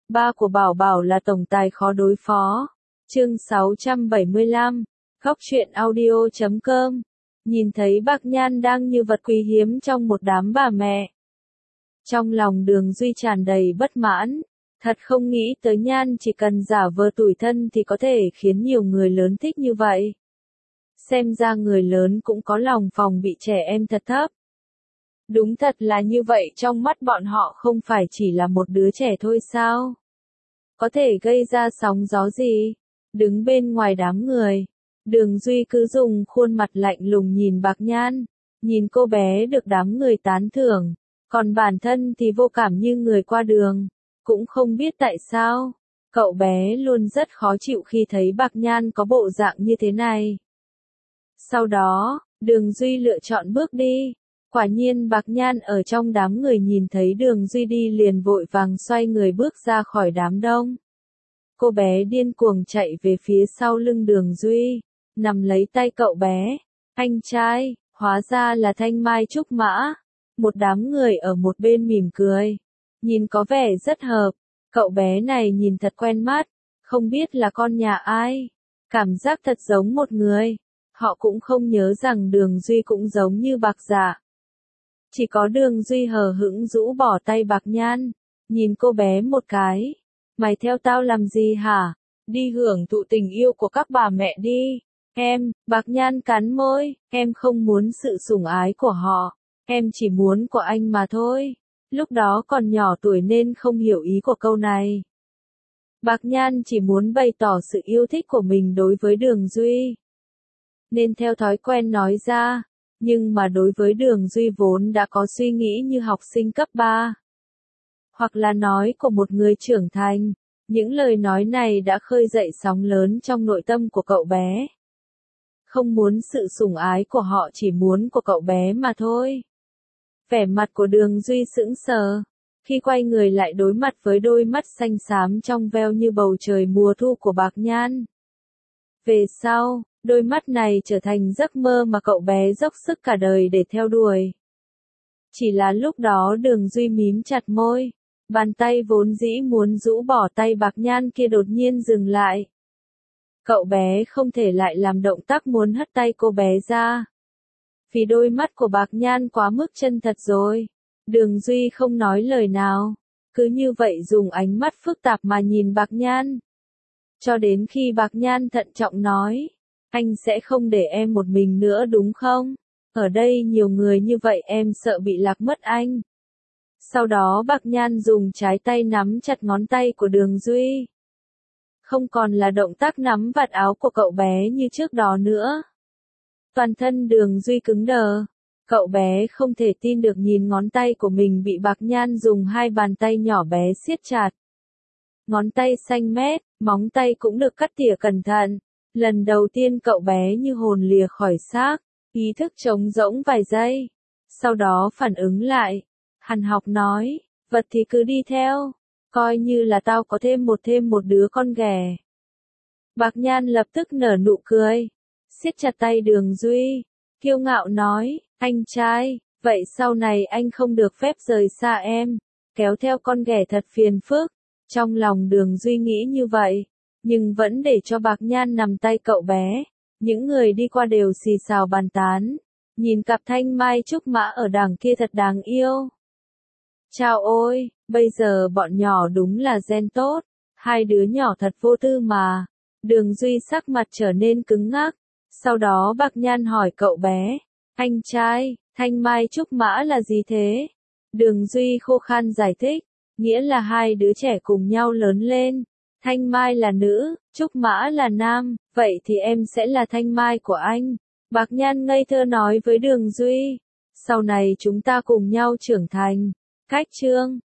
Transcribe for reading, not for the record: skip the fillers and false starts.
ba của Bảo Bảo là tổng tài khó đối phó. Chương 675, Góc truyện audio.com. Nhìn thấy Bạc Nhan đang như vật quý hiếm trong một đám bà mẹ. Trong lòng Đường Duy tràn đầy bất mãn, thật không nghĩ tới Nhan chỉ cần giả vờ tủi thân thì có thể khiến nhiều người lớn thích như vậy. Xem ra người lớn cũng có lòng phòng bị trẻ em thật thấp. Đúng thật là như vậy, trong mắt bọn họ không phải chỉ là một đứa trẻ thôi sao? Có thể gây ra sóng gió gì? Đứng bên ngoài đám người, Đường Duy cứ dùng khuôn mặt lạnh lùng nhìn Bạc Nhan, nhìn cô bé được đám người tán thưởng, còn bản thân thì vô cảm như người qua đường, cũng không biết tại sao, cậu bé luôn rất khó chịu khi thấy Bạc Nhan có bộ dạng như thế này. Sau đó, Đường Duy lựa chọn bước đi. Quả nhiên Bạc Nhan ở trong đám người nhìn thấy Đường Duy đi liền vội vàng xoay người bước ra khỏi đám đông. Cô bé điên cuồng chạy về phía sau lưng Đường Duy, nắm lấy tay cậu bé. Anh trai, hóa ra là Thanh Mai Trúc Mã. Một đám người ở một bên mỉm cười, nhìn có vẻ rất hợp. Cậu bé này nhìn thật quen mắt, không biết là con nhà ai. Cảm giác thật giống một người. Họ cũng không nhớ rằng Đường Duy cũng giống như Bạc Dạ. Chỉ có Đường Duy hờ hững rũ bỏ tay Bạc Nhan, nhìn cô bé một cái. Mày theo tao làm gì hả? Đi hưởng thụ tình yêu của các bà mẹ đi. Em, Bạc Nhan cắn môi, em không muốn sự sủng ái của họ. Em chỉ muốn của anh mà thôi. Lúc đó còn nhỏ tuổi nên không hiểu ý của câu này. Bạc Nhan chỉ muốn bày tỏ sự yêu thích của mình đối với Đường Duy, nên theo thói quen nói ra. Nhưng mà đối với Đường Duy vốn đã có suy nghĩ như học sinh cấp 3, hoặc là nói của một người trưởng thành, những lời nói này đã khơi dậy sóng lớn trong nội tâm của cậu bé. Không muốn sự sủng ái của họ, chỉ muốn của cậu bé mà thôi. Vẻ mặt của Đường Duy sững sờ, khi quay người lại đối mặt với đôi mắt xanh xám trong veo như bầu trời mùa thu của Bạc Nhan. Về sau, đôi mắt này trở thành giấc mơ mà cậu bé dốc sức cả đời để theo đuổi. Chỉ là lúc đó Đường Duy mím chặt môi, bàn tay vốn dĩ muốn rũ bỏ tay Bạc Nhan kia đột nhiên dừng lại. Cậu bé không thể lại làm động tác muốn hất tay cô bé ra, vì đôi mắt của Bạc Nhan quá mức chân thật rồi. Đường Duy không nói lời nào, cứ như vậy dùng ánh mắt phức tạp mà nhìn Bạc Nhan. Cho đến khi Bạc Nhan thận trọng nói, anh sẽ không để em một mình nữa đúng không? Ở đây nhiều người như vậy em sợ bị lạc mất anh. Sau đó Bạc Nhan dùng trái tay nắm chặt ngón tay của Đường Duy. Không còn là động tác nắm vạt áo của cậu bé như trước đó nữa. Toàn thân Đường Duy cứng đờ. Cậu bé không thể tin được nhìn ngón tay của mình bị Bạc Nhan dùng hai bàn tay nhỏ bé siết chặt. Ngón tay xanh mét, móng tay cũng được cắt tỉa cẩn thận. Lần đầu tiên cậu bé như hồn lìa khỏi xác, ý thức trống rỗng vài giây. Sau đó phản ứng lại, hằn học nói, vật thì cứ đi theo, coi như là tao có thêm một đứa con ghẻ. Bạc Nhan lập tức nở nụ cười, siết chặt tay Đường Duy, kiêu ngạo nói, anh trai, vậy sau này anh không được phép rời xa em, kéo theo con ghẻ thật phiền phức. Trong lòng Đường Duy nghĩ như vậy, nhưng vẫn để cho Bạc Nhan nằm tay cậu bé. Những người đi qua đều xì xào bàn tán, nhìn cặp Thanh Mai Trúc Mã ở đằng kia thật đáng yêu. Chao ôi, bây giờ bọn nhỏ đúng là gen tốt, hai đứa nhỏ thật vô tư mà. Đường Duy sắc mặt trở nên cứng ngắc, sau đó Bạc Nhan hỏi cậu bé, anh trai, Thanh Mai Trúc Mã là gì thế? Đường Duy khô khan giải thích, nghĩa là hai đứa trẻ cùng nhau lớn lên. Thanh Mai là nữ, Trúc Mã là nam, vậy thì em sẽ là Thanh Mai của anh. Bạc Nhan ngây thơ nói với Đường Duy, sau này chúng ta cùng nhau trưởng thành. Cách chương